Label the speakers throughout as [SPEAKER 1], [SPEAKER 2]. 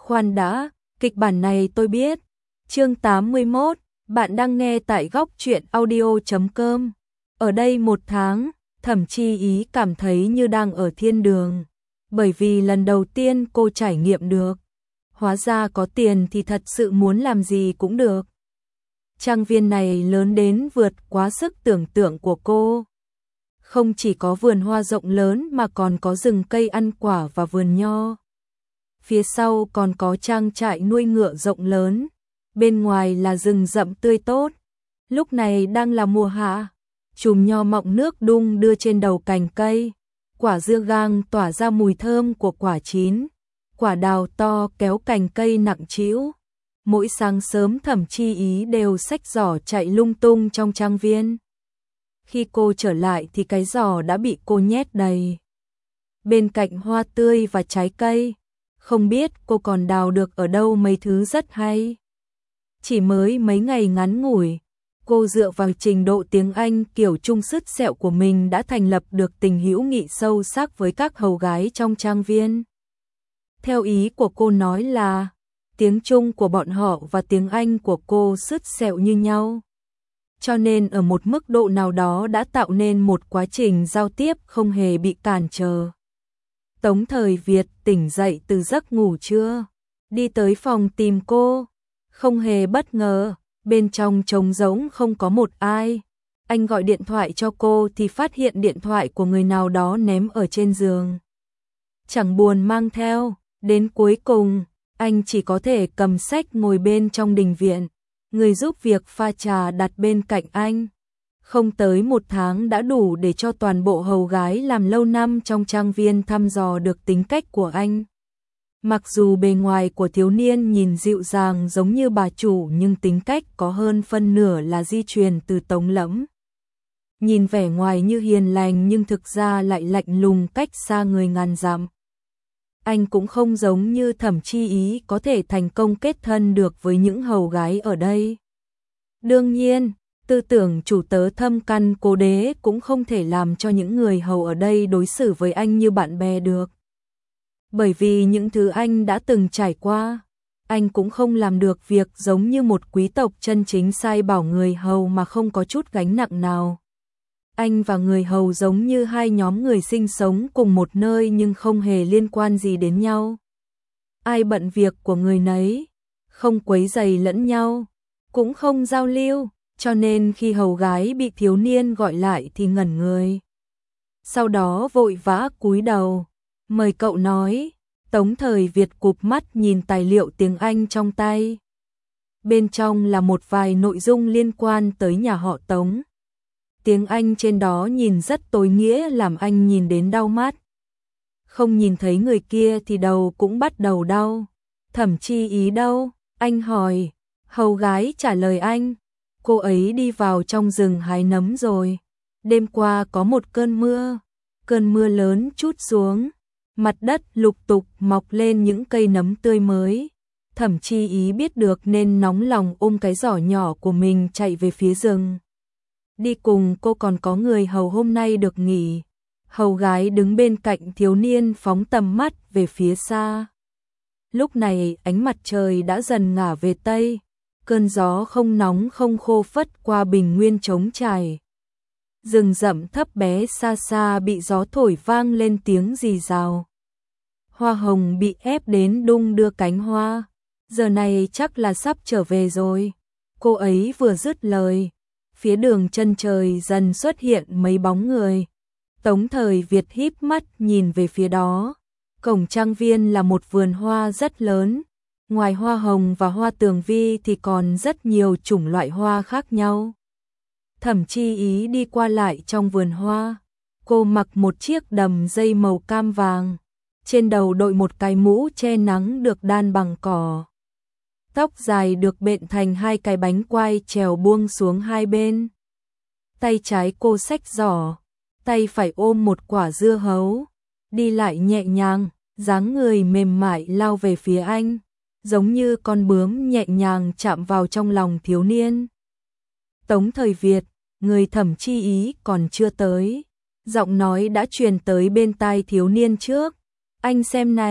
[SPEAKER 1] Khoan đã, kịch bản này tôi biết. Chương 81, bạn đang nghe tại góc truyện audio.com. Ở đây 1 tháng, Thẩm Chi Ý cảm thấy như đang ở thiên đường. Bởi vì lần đầu tiên cô trải nghiệm được. Hóa ra có tiền thì thật sự muốn làm gì cũng được. Trang viên này lớn đến vượt quá sức tưởng tượng của cô. Không chỉ có vườn hoa rộng lớn mà còn có rừng cây ăn quả và vườn nho. Phía sau còn có trang trại nuôi ngựa rộng lớn. Bên ngoài là rừng rậm tươi tốt. Lúc này đang là mùa hạ. Chùm nho mọng nước đung đưa trên đầu cành cây. Quả dưa gang tỏa ra mùi thơm của quả chín. Quả đào to kéo cành cây nặng trĩu. Mỗi sáng sớm Thẩm Chi Ý đều xách giỏ chạy lung tung trong trang viên. Khi cô trở lại thì cái giỏ đã bị cô nhét đầy. Bên cạnh hoa tươi và trái cây, không biết cô còn đào được ở đâu mấy thứ rất hay. Chỉ mới mấy ngày ngắn ngủi, cô dựa vào trình độ tiếng Anh kiểu trung sứt sẹo của mình đã thành lập được tình hữu nghị sâu sắc với các hầu gái trong trang viên. Theo ý của cô nói là, tiếng Trung của bọn họ và tiếng Anh của cô sứt sẹo như nhau. Cho nên ở một mức độ nào đó đã tạo nên một quá trình giao tiếp không hề bị cản trở. Tống Thời Việt tỉnh dậy từ giấc ngủ trưa, đi tới phòng tìm cô. Không hề bất ngờ, bên trong trống rỗng không có một ai. Anh gọi điện thoại cho cô thì phát hiện điện thoại của người nào đó ném ở trên giường. Chẳng buồn mang theo, đến cuối cùng, anh chỉ có thể cầm sách ngồi bên trong đình viện. Người giúp việc pha trà đặt bên cạnh anh. Không tới 1 tháng đã đủ để cho toàn bộ hầu gái làm lâu năm trong trang viên thăm dò được tính cách của anh. Mặc dù bề ngoài của thiếu niên nhìn dịu dàng giống như bà chủ nhưng tính cách có hơn phân nửa là di truyền từ Tống Lẫm. Nhìn vẻ ngoài như hiền lành nhưng thực ra lại lạnh lùng cách xa người ngàn dặm. Anh cũng không giống như Thẩm Chi Ý có thể thành công kết thân được với những hầu gái ở đây. Đương nhiên, tư tưởng chủ tớ thâm căn cố đế cũng không thể làm cho những người hầu ở đây đối xử với anh như bạn bè được. Bởi vì những thứ anh đã từng trải qua, anh cũng không làm được việc giống như một quý tộc chân chính sai bảo người hầu mà không có chút gánh nặng nào. Anh và người hầu giống như hai nhóm người sinh sống cùng một nơi nhưng không hề liên quan gì đến nhau. Ai bận việc của người nấy, không quấy rầy lẫn nhau, cũng không giao lưu, cho nên khi hầu gái bị thiếu niên gọi lại thì ngẩn người. Sau đó vội vã cúi đầu, mời cậu nói. Tống Thời Việt cụp mắt nhìn tài liệu tiếng Anh trong tay. Bên trong là một vài nội dung liên quan tới nhà họ Tống. Tiếng Anh trên đó nhìn rất tối nghĩa làm anh nhìn đến đau mắt. Không nhìn thấy người kia thì đầu cũng bắt đầu đau. Thẩm Chi Ý đâu? Anh hỏi. Hầu gái trả lời anh. Cô ấy đi vào trong rừng hái nấm rồi. Đêm qua có một cơn mưa lớn trút xuống. Mặt đất lục tục mọc lên những cây nấm tươi mới. Thẩm Chi Ý biết được nên nóng lòng ôm cái giỏ nhỏ của mình chạy về phía rừng. Đi cùng cô còn có người hầu hôm nay được nghỉ. Hầu gái đứng bên cạnh thiếu niên phóng tầm mắt về phía xa. Lúc này ánh mặt trời đã dần ngả về tây. Cơn gió không nóng không khô phất qua bình nguyên trống trải. Rừng rậm thấp bé xa xa bị gió thổi vang lên tiếng rì rào. Hoa hồng bị ép đến đung đưa cánh hoa. Giờ này chắc là sắp trở về rồi. Cô ấy vừa dứt lời. Phía đường chân trời dần xuất hiện mấy bóng người. Tống Thời Việt híp mắt nhìn về phía đó. Cổng trang viên là một vườn hoa rất lớn. Ngoài hoa hồng và hoa tường vi thì còn rất nhiều chủng loại hoa khác nhau. Thẩm Chi Ý đi qua lại trong vườn hoa. Cô mặc một chiếc đầm dây màu cam vàng. Trên đầu đội một cái mũ che nắng được đan bằng cỏ. Tóc dài được bện thành 2 cái bánh quai trèo buông xuống hai bên. Tay trái cô xách giỏ, tay phải ôm một quả dưa hấu. Đi lại nhẹ nhàng, dáng người mềm mại lao về phía anh. Giống như con bướm nhẹ nhàng chạm vào trong lòng thiếu niên. Tống Thời Việt, người Thẩm Chi Ý còn chưa tới. Giọng nói đã truyền tới bên tai thiếu niên trước. Anh xem này,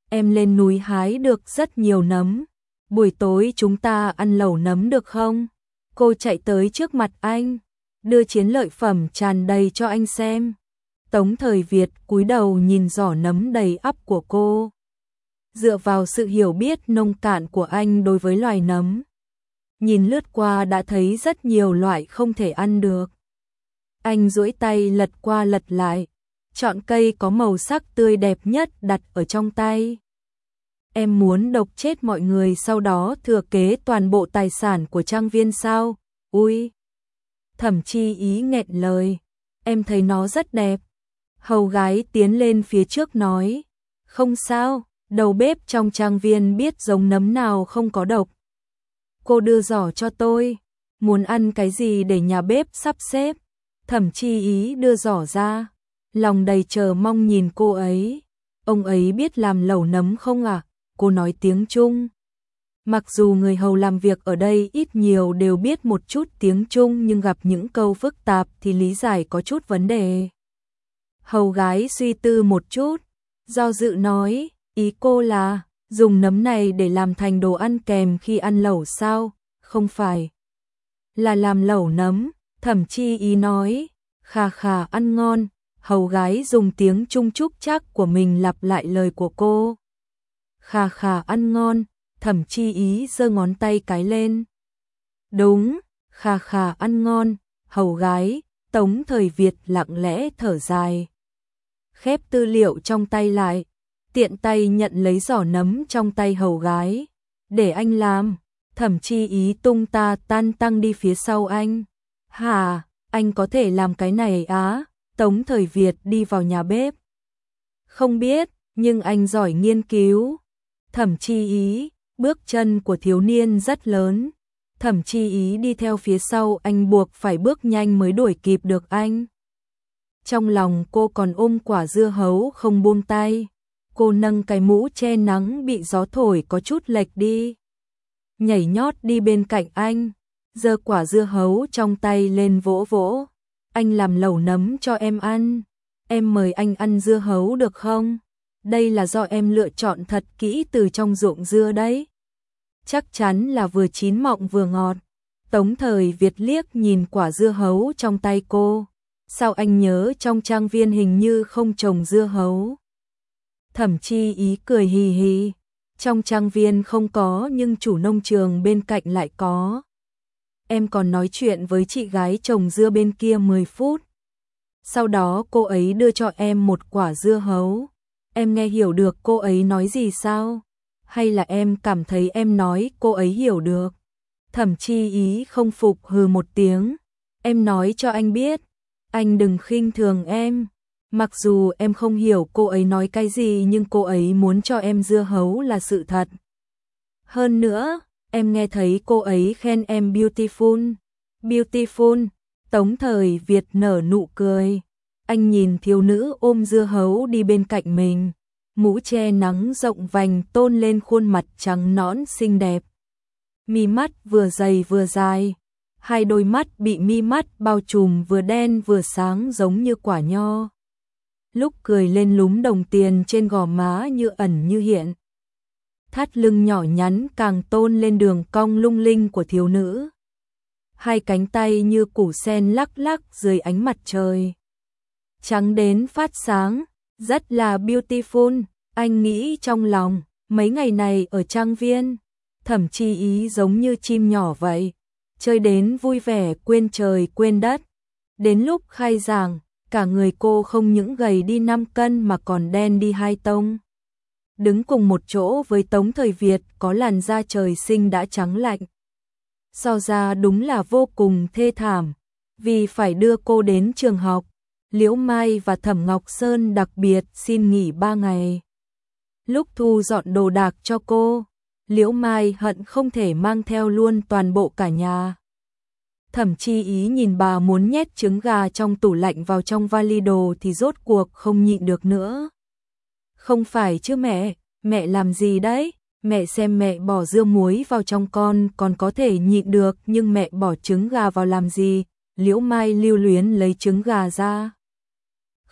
[SPEAKER 1] em lên núi hái được rất nhiều nấm. Buổi tối chúng ta ăn lẩu nấm được không? Cô chạy tới trước mặt anh, đưa chiến lợi phẩm tràn đầy cho anh xem. Tống Thời Việt cúi đầu nhìn giỏ nấm đầy ắp của cô. Dựa vào sự hiểu biết nông cạn của anh đối với loài nấm, nhìn lướt qua đã thấy rất nhiều loại không thể ăn được. Anh duỗi tay lật qua lật lại, chọn cây có màu sắc tươi đẹp nhất đặt ở trong tay. Em muốn độc chết mọi người sau đó thừa kế toàn bộ tài sản của trang viên sao? Ui! Thẩm Chi Ý nghẹn lời. Em thấy nó rất đẹp. Hầu gái tiến lên phía trước nói. Không sao, đầu bếp trong trang viên biết giống nấm nào không có độc. Cô đưa giỏ cho tôi. Muốn ăn cái gì để nhà bếp sắp xếp? Thẩm Chi Ý đưa giỏ ra. Lòng đầy chờ mong nhìn cô ấy. Ông ấy biết làm lẩu nấm không ạ? Cô nói tiếng Trung. Mặc dù người hầu làm việc ở đây ít nhiều đều biết một chút tiếng Trung nhưng gặp những câu phức tạp thì lý giải có chút vấn đề. Hầu gái suy tư một chút, do dự nói, ý cô là dùng nấm này để làm thành đồ ăn kèm khi ăn lẩu sao? Không phải. Là làm lẩu nấm, Thẩm Chi Ý nói, khà khà ăn ngon. Hầu gái dùng tiếng Trung trúc chắc của mình lặp lại lời của cô. Khà khà ăn ngon, Thẩm Chi Ý giơ ngón tay cái lên. Đúng, khà khà ăn ngon, hầu gái. Tống Thời Việt lặng lẽ thở dài. Khép tư liệu trong tay lại, tiện tay nhận lấy giỏ nấm trong tay hầu gái. Để anh làm. Thẩm Chi Ý tung ta tan tăng đi phía sau anh. Hả, anh có thể làm cái này á? Tống Thời Việt đi vào nhà bếp. Không biết, nhưng anh giỏi nghiên cứu. Thẩm Chi Ý, bước chân của thiếu niên rất lớn. Thẩm Chi Ý đi theo phía sau anh buộc phải bước nhanh mới đuổi kịp được anh. Trong lòng cô còn ôm quả dưa hấu không buông tay. Cô nâng cái mũ che nắng bị gió thổi có chút lệch đi. Nhảy nhót đi bên cạnh anh, giơ quả dưa hấu trong tay lên vỗ vỗ. Anh làm lẩu nấm cho em ăn. Em mời anh ăn dưa hấu được không? Đây là do em lựa chọn thật kỹ từ trong ruộng dưa đấy. Chắc chắn là vừa chín mọng vừa ngọt. Tống Thời Việt liếc nhìn quả dưa hấu trong tay cô. Sao anh nhớ trong trang viên hình như không trồng dưa hấu? Thẩm Chi Ý cười hì hì. Trong trang viên không có nhưng chủ nông trường bên cạnh lại có. Em còn nói chuyện với chị gái trồng dưa bên kia 10 phút. Sau đó cô ấy đưa cho em một quả dưa hấu. Em nghe hiểu được cô ấy nói gì sao? Hay là em cảm thấy em nói cô ấy hiểu được? Thẩm Chi Ý không phục hừ một tiếng. Em nói cho anh biết, anh đừng khinh thường em. Mặc dù em không hiểu cô ấy nói cái gì nhưng cô ấy muốn cho em dưa hấu là sự thật. Hơn nữa, em nghe thấy cô ấy khen em beautiful. Beautiful. Tống Thời Việt nở nụ cười. Anh nhìn thiếu nữ ôm dưa hấu đi bên cạnh mình. Mũ che nắng rộng vành tôn lên khuôn mặt trắng nõn xinh đẹp. Mi mắt vừa dày vừa dài. Hai đôi mắt bị mi mắt bao trùm vừa đen vừa sáng giống như quả nho. Lúc cười lên lúm đồng tiền trên gò má như ẩn như hiện. Thắt lưng nhỏ nhắn càng tôn lên đường cong lung linh của thiếu nữ. Hai cánh tay như củ sen lắc lắc dưới ánh mặt trời. Trắng đến phát sáng, rất là beautiful, anh nghĩ trong lòng, mấy ngày này ở trang viên, Thẩm Chi Ý giống như chim nhỏ vậy, chơi đến vui vẻ quên trời quên đất. Đến lúc khai giảng, cả người cô không những gầy đi 5 cân mà còn đen đi 2 tông. Đứng cùng một chỗ với Tống Thời Việt có làn da trời sinh đã trắng lạnh. So ra đúng là vô cùng thê thảm, vì phải đưa cô đến trường học. Liễu Mai và Thẩm Ngọc Sơn đặc biệt xin nghỉ 3 ngày. Lúc thu dọn đồ đạc cho cô, Liễu Mai hận không thể mang theo luôn toàn bộ cả nhà. Thẩm Chi Ý nhìn bà muốn nhét trứng gà trong tủ lạnh vào trong vali đồ thì rốt cuộc không nhịn được nữa. Không phải chứ mẹ làm gì đấy? Mẹ xem mẹ bỏ dưa muối vào trong con còn có thể nhịn được nhưng mẹ bỏ trứng gà vào làm gì? Liễu Mai lưu luyến lấy trứng gà ra.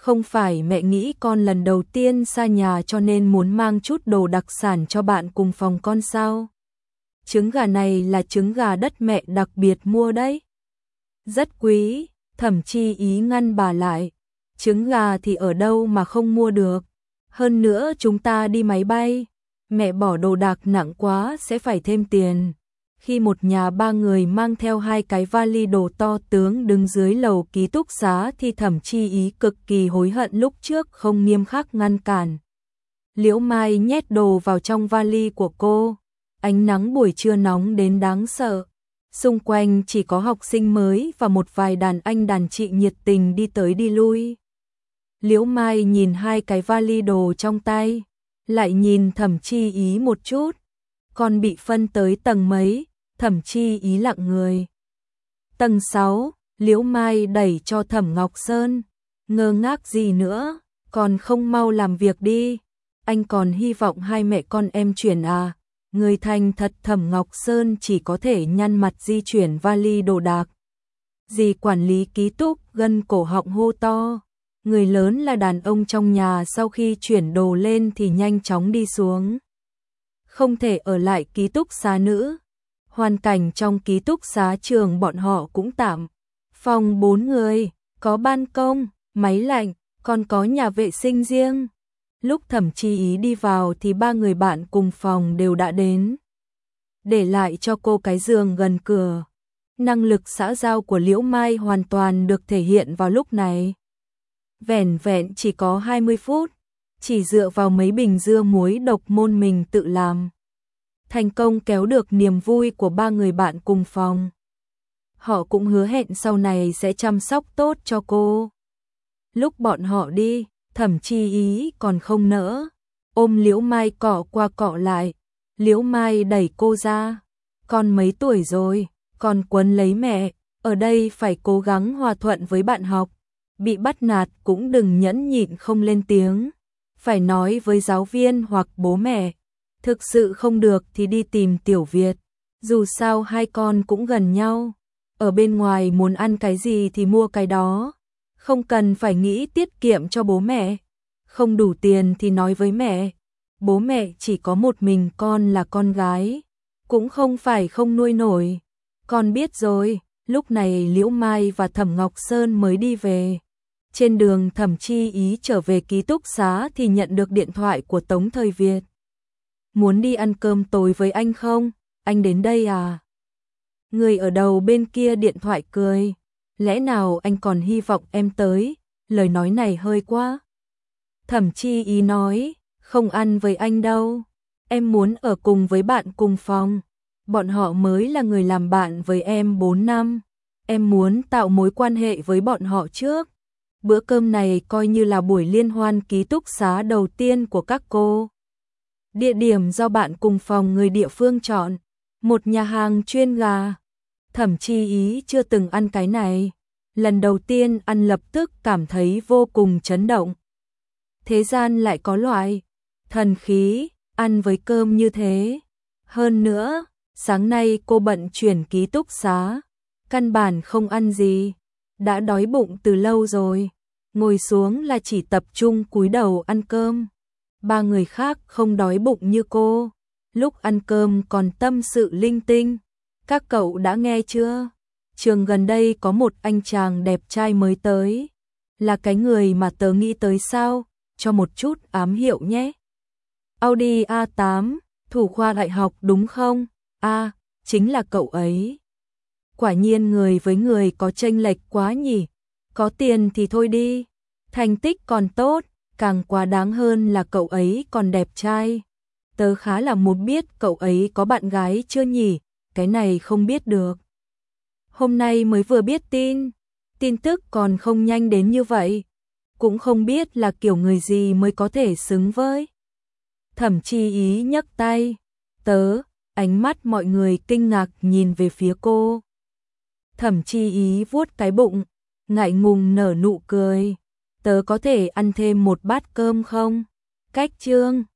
[SPEAKER 1] Không phải mẹ nghĩ con lần đầu tiên xa nhà cho nên muốn mang chút đồ đặc sản cho bạn cùng phòng con sao? Trứng gà này là trứng gà đất mẹ đặc biệt mua đấy. Rất quý, Thẩm Chi Ý ngăn bà lại. Trứng gà thì ở đâu mà không mua được. Hơn nữa chúng ta đi máy bay. Mẹ bỏ đồ đạc nặng quá sẽ phải thêm tiền. Khi một nhà ba người mang theo 2 cái vali đồ to tướng đứng dưới lầu ký túc xá thì Thẩm Chi Ý cực kỳ hối hận lúc trước không nghiêm khắc ngăn cản. Liễu Mai nhét đồ vào trong vali của cô. Ánh nắng buổi trưa nóng đến đáng sợ. Xung quanh chỉ có học sinh mới và một vài đàn anh đàn chị nhiệt tình đi tới đi lui. Liễu Mai nhìn 2 cái vali đồ trong tay, lại nhìn Thẩm Chi Ý một chút. Con bị phân tới tầng mấy? Thẩm Chi Ý lặng người. Tầng 6, Liễu Mai đẩy cho Thẩm Ngọc Sơn. Ngơ ngác gì nữa, còn không mau làm việc đi. Anh còn hy vọng hai mẹ con em chuyển à? Người thành thật Thẩm Ngọc Sơn chỉ có thể nhăn mặt di chuyển vali đồ đạc. Dì quản lý ký túc gân cổ họng hô to. Người lớn là đàn ông trong nhà sau khi chuyển đồ lên thì nhanh chóng đi xuống. Không thể ở lại ký túc xá nữ. Hoàn cảnh trong ký túc xá trường bọn họ cũng tạm. Phòng 4 người, có ban công, máy lạnh, còn có nhà vệ sinh riêng. Lúc Thẩm Chi Ý đi vào thì 3 người bạn cùng phòng đều đã đến. Để lại cho cô cái giường gần cửa. Năng lực xã giao của Liễu Mai hoàn toàn được thể hiện vào lúc này. Vẻn vẹn chỉ có 20 phút, chỉ dựa vào mấy bình dưa muối độc môn mình tự làm. Thành công kéo được niềm vui của 3 người bạn cùng phòng. Họ cũng hứa hẹn sau này sẽ chăm sóc tốt cho cô. Lúc bọn họ đi, Thẩm Chi Ý còn không nỡ, ôm Liễu Mai cọ qua cọ lại. Liễu Mai đẩy cô ra. Con mấy tuổi rồi, con quấn lấy mẹ, ở đây phải cố gắng hòa thuận với bạn học. Bị bắt nạt cũng đừng nhẫn nhịn không lên tiếng. Phải nói với giáo viên hoặc bố mẹ. Thực sự không được thì đi tìm Tiểu Việt. Dù sao hai con cũng gần nhau. Ở bên ngoài muốn ăn cái gì thì mua cái đó. Không cần phải nghĩ tiết kiệm cho bố mẹ. Không đủ tiền thì nói với mẹ. Bố mẹ chỉ có một mình con là con gái. Cũng không phải không nuôi nổi. Con biết rồi. Lúc này Liễu Mai và Thẩm Ngọc Sơn mới đi về. Trên đường Thẩm Chi Ý trở về ký túc xá thì nhận được điện thoại của Tống Thời Việt. Muốn đi ăn cơm tối với anh không? Anh đến đây à? Người ở đầu bên kia điện thoại cười. Lẽ nào anh còn hy vọng em tới? Lời nói này hơi quá. Thẩm Chi Ý nói, không ăn với anh đâu. Em muốn ở cùng với bạn cùng phòng. Bọn họ mới là người làm bạn với em 4 năm. Em muốn tạo mối quan hệ với bọn họ trước. Bữa cơm này coi như là buổi liên hoan ký túc xá đầu tiên của các cô. Địa điểm do bạn cùng phòng người địa phương chọn. Một nhà hàng chuyên gà. Thẩm Chi Ý chưa từng ăn cái này. Lần đầu tiên ăn lập tức cảm thấy vô cùng chấn động. Thế gian lại có loại thần khí ăn với cơm như thế. Hơn nữa, sáng nay cô bận chuyển ký túc xá. Căn bản không ăn gì. Đã đói bụng từ lâu rồi. Ngồi xuống là chỉ tập trung cúi đầu ăn cơm. 3 người khác không đói bụng như cô. Lúc ăn cơm còn tâm sự linh tinh. Các cậu đã nghe chưa? Trường gần đây có một anh chàng đẹp trai mới tới. Là cái người mà tớ nghĩ tới sao? Cho một chút ám hiệu nhé. Audi A8, thủ khoa đại học đúng không? Chính là cậu ấy. Quả nhiên người với người có chênh lệch quá nhỉ. Có tiền thì thôi đi. Thành tích còn tốt, càng quá đáng hơn là cậu ấy còn đẹp trai. Tớ khá là muốn biết cậu ấy có bạn gái chưa nhỉ? Cái này không biết được. Hôm nay mới vừa biết tin tức còn không nhanh đến như vậy. Cũng không biết là kiểu người gì mới có thể xứng với. Thẩm Chi Ý nhấc tay. Ánh mắt mọi người kinh ngạc nhìn về phía cô. Thẩm Chi Ý vuốt cái bụng, ngại ngùng nở nụ cười. Tớ có thể ăn thêm một bát cơm không? Cách Trương